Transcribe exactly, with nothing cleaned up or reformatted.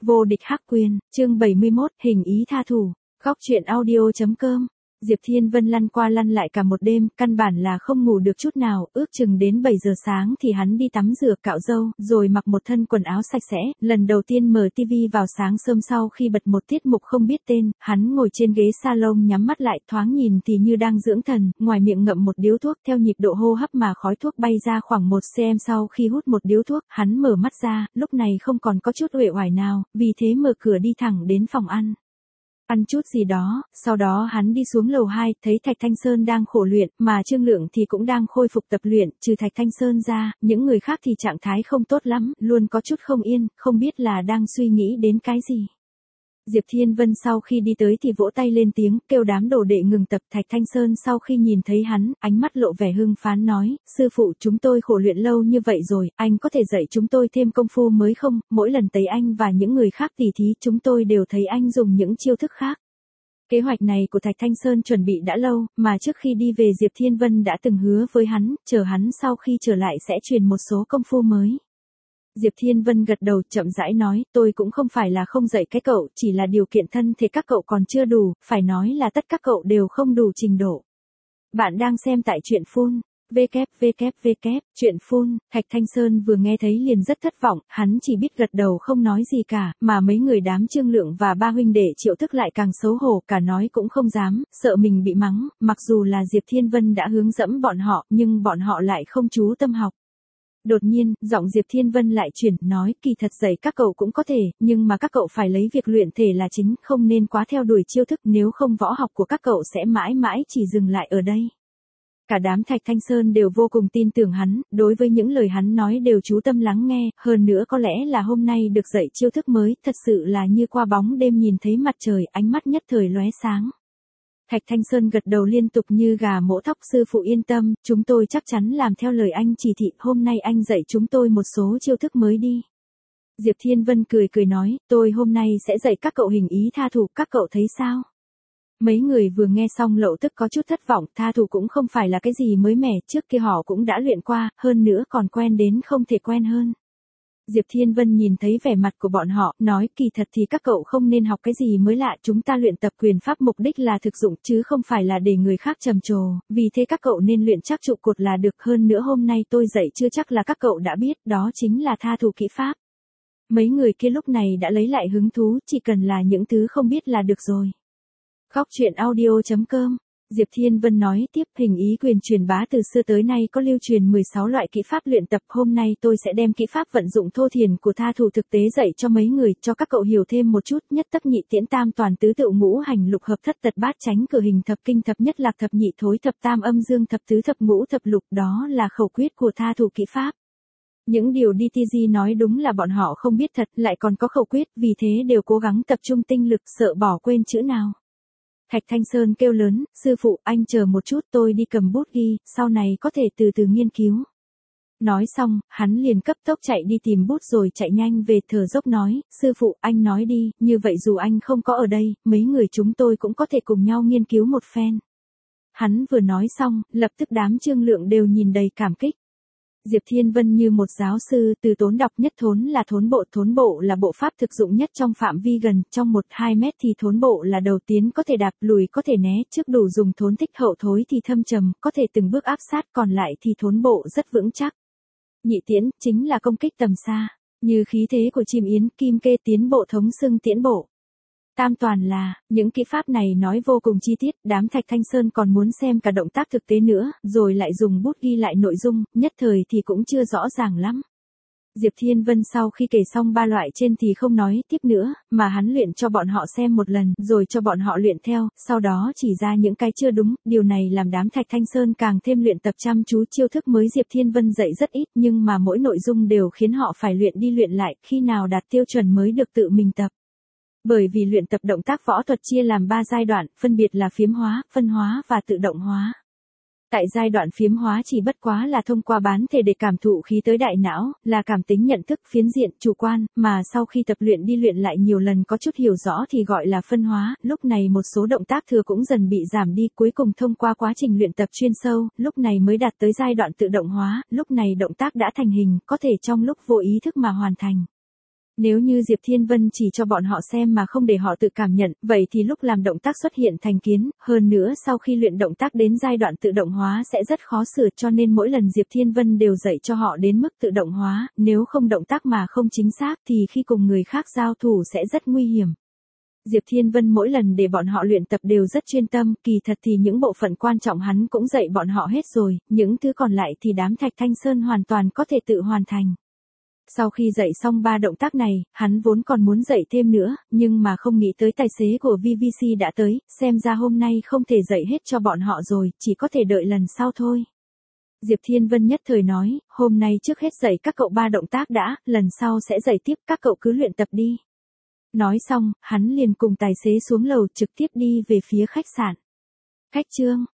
Vô địch hắc quyền, chương bảy mươi mốt, hình ý tha thủ, góc truyện audio.com. Diệp Thiên Vân lăn qua lăn lại cả một đêm, căn bản là không ngủ được chút nào, ước chừng đến bảy giờ sáng thì hắn đi tắm rửa cạo râu, rồi mặc một thân quần áo sạch sẽ, lần đầu tiên mở tivi vào sáng sớm sau khi bật một tiết mục không biết tên, hắn ngồi trên ghế salon nhắm mắt lại, thoáng nhìn thì như đang dưỡng thần, ngoài miệng ngậm một điếu thuốc theo nhịp độ hô hấp mà khói thuốc bay ra khoảng một xăng-ti-mét sau khi hút một điếu thuốc, hắn mở mắt ra, lúc này không còn có chút uể oải nào, vì thế mở cửa đi thẳng đến phòng ăn. Ăn chút gì đó, sau đó hắn đi xuống lầu hai, thấy Thạch Thanh Sơn đang khổ luyện, mà Trương Lượng thì cũng đang khôi phục tập luyện, trừ Thạch Thanh Sơn ra, những người khác thì trạng thái không tốt lắm, luôn có chút không yên, không biết là đang suy nghĩ đến cái gì. Diệp Thiên Vân sau khi đi tới thì vỗ tay lên tiếng, kêu đám đồ đệ ngừng tập. Thạch Thanh Sơn sau khi nhìn thấy hắn, ánh mắt lộ vẻ hưng phấn nói, sư phụ chúng tôi khổ luyện lâu như vậy rồi, anh có thể dạy chúng tôi thêm công phu mới không, mỗi lần thấy anh và những người khác tỉ thí chúng tôi đều thấy anh dùng những chiêu thức khác. Kế hoạch này của Thạch Thanh Sơn chuẩn bị đã lâu, mà trước khi đi về Diệp Thiên Vân đã từng hứa với hắn, chờ hắn sau khi trở lại sẽ truyền một số công phu mới. Diệp Thiên Vân gật đầu chậm rãi nói, tôi cũng không phải là không dạy cái cậu, chỉ là điều kiện thân thể các cậu còn chưa đủ, phải nói là tất các cậu đều không đủ trình độ. Bạn đang xem tại truyện phun, www, truyện phun, Thạch Thanh Sơn vừa nghe thấy liền rất thất vọng, hắn chỉ biết gật đầu không nói gì cả, mà mấy người đám Trương Lượng và ba huynh đệ Triệu Thức lại càng xấu hổ, cả nói cũng không dám, sợ mình bị mắng, mặc dù là Diệp Thiên Vân đã hướng dẫn bọn họ, nhưng bọn họ lại không chú tâm học. Đột nhiên, giọng Diệp Thiên Vân lại chuyển, nói, kỳ thật dạy các cậu cũng có thể, nhưng mà các cậu phải lấy việc luyện thể là chính, không nên quá theo đuổi chiêu thức, nếu không võ học của các cậu sẽ mãi mãi chỉ dừng lại ở đây. Cả đám Thạch Thanh Sơn đều vô cùng tin tưởng hắn, đối với những lời hắn nói đều chú tâm lắng nghe, hơn nữa có lẽ là hôm nay được dạy chiêu thức mới, thật sự là như qua bóng đêm nhìn thấy mặt trời, ánh mắt nhất thời lóe sáng. Thạch Thanh Sơn gật đầu liên tục như gà mổ thóc, sư phụ yên tâm, chúng tôi chắc chắn làm theo lời anh chỉ thị, hôm nay anh dạy chúng tôi một số chiêu thức mới đi. Diệp Thiên Vân cười cười nói, tôi hôm nay sẽ dạy các cậu hình ý tha thủ, các cậu thấy sao? Mấy người vừa nghe xong lộ tức có chút thất vọng, tha thủ cũng không phải là cái gì mới mẻ, trước kia họ cũng đã luyện qua, hơn nữa còn quen đến không thể quen hơn. Diệp Thiên Vân nhìn thấy vẻ mặt của bọn họ, nói kỳ thật thì các cậu không nên học cái gì mới lạ, chúng ta luyện tập quyền pháp mục đích là thực dụng chứ không phải là để người khác trầm trồ, vì thế các cậu nên luyện chắc trụ cột là được, hơn nữa hôm nay tôi dạy chưa chắc là các cậu đã biết, đó chính là tha thủ kỹ pháp. Mấy người kia lúc này đã lấy lại hứng thú, chỉ cần là những thứ không biết là được rồi. Góc truyện audio.com. Diệp Thiên Vân nói tiếp, hình ý quyền truyền bá từ xưa tới nay có lưu truyền mười sáu loại kỹ pháp luyện tập, hôm nay tôi sẽ đem kỹ pháp vận dụng thô thiển của tha thủ thực tế dạy cho mấy người, cho các cậu hiểu thêm một chút, nhất tất nhị tiễn tam toàn tứ tựu ngũ hành lục hợp thất tật bát chánh cử hình thập kinh thập nhất lạc thập nhị thối thập tam âm dương thập tứ thập ngũ thập lục, đó là khẩu quyết của tha thủ kỹ pháp. Những điều đê tê giê nói đúng là bọn họ không biết thật, lại còn có khẩu quyết, vì thế đều cố gắng tập trung tinh lực, sợ bỏ quên chữ nào. Thạch Thanh Sơn kêu lớn, sư phụ, anh chờ một chút, tôi đi cầm bút ghi, sau này có thể từ từ nghiên cứu. Nói xong, hắn liền cấp tốc chạy đi tìm bút rồi chạy nhanh về, thở dốc nói, sư phụ, anh nói đi, như vậy dù anh không có ở đây, mấy người chúng tôi cũng có thể cùng nhau nghiên cứu một phen. Hắn vừa nói xong, lập tức đám Trương Lượng đều nhìn đầy cảm kích. Diệp Thiên Vân như một giáo sư, từ tốn đọc nhất thốn là thốn bộ, thốn bộ là bộ pháp thực dụng nhất trong phạm vi gần, trong một đến hai mét thì thốn bộ là đầu tiến có thể đạp, lùi có thể né, trước đủ dùng thốn thích, hậu thối thì thâm trầm, có thể từng bước áp sát, còn lại thì thốn bộ rất vững chắc. Nhị tiễn, chính là công kích tầm xa, như khí thế của chim yến, kim kê tiến bộ thống xưng tiễn bộ. Tam toàn là, những kỹ pháp này nói vô cùng chi tiết, đám Thạch Thanh Sơn còn muốn xem cả động tác thực tế nữa, rồi lại dùng bút ghi lại nội dung, nhất thời thì cũng chưa rõ ràng lắm. Diệp Thiên Vân sau khi kể xong ba loại trên thì không nói tiếp nữa, mà hắn luyện cho bọn họ xem một lần, rồi cho bọn họ luyện theo, sau đó chỉ ra những cái chưa đúng, điều này làm đám Thạch Thanh Sơn càng thêm luyện tập chăm chú, chiêu thức mới Diệp Thiên Vân dạy rất ít, nhưng mà mỗi nội dung đều khiến họ phải luyện đi luyện lại, khi nào đạt tiêu chuẩn mới được tự mình tập. Bởi vì luyện tập động tác võ thuật chia làm ba giai đoạn, phân biệt là phiếm hóa, phân hóa và tự động hóa. Tại giai đoạn phiếm hóa chỉ bất quá là thông qua bán thể để cảm thụ khí tới đại não, là cảm tính nhận thức, phiến diện, chủ quan, mà sau khi tập luyện đi luyện lại nhiều lần có chút hiểu rõ thì gọi là phân hóa, lúc này một số động tác thừa cũng dần bị giảm đi, cuối cùng thông qua quá trình luyện tập chuyên sâu, lúc này mới đạt tới giai đoạn tự động hóa, lúc này động tác đã thành hình, có thể trong lúc vô ý thức mà hoàn thành. Nếu như Diệp Thiên Vân chỉ cho bọn họ xem mà không để họ tự cảm nhận, vậy thì lúc làm động tác xuất hiện thành kiến, hơn nữa sau khi luyện động tác đến giai đoạn tự động hóa sẽ rất khó sửa, cho nên mỗi lần Diệp Thiên Vân đều dạy cho họ đến mức tự động hóa, nếu không động tác mà không chính xác thì khi cùng người khác giao thủ sẽ rất nguy hiểm. Diệp Thiên Vân mỗi lần để bọn họ luyện tập đều rất chuyên tâm, kỳ thật thì những bộ phận quan trọng hắn cũng dạy bọn họ hết rồi, những thứ còn lại thì đám Thạch Thanh Sơn hoàn toàn có thể tự hoàn thành. Sau khi dạy xong ba động tác này, hắn vốn còn muốn dạy thêm nữa, nhưng mà không nghĩ tới tài xế của vê vê xê đã tới, xem ra hôm nay không thể dạy hết cho bọn họ rồi, chỉ có thể đợi lần sau thôi. Diệp Thiên Vân nhất thời nói, hôm nay trước hết dạy các cậu ba động tác đã, lần sau sẽ dạy tiếp, các cậu cứ luyện tập đi. Nói xong, hắn liền cùng tài xế xuống lầu trực tiếp đi về phía khách sạn. Khách Trương,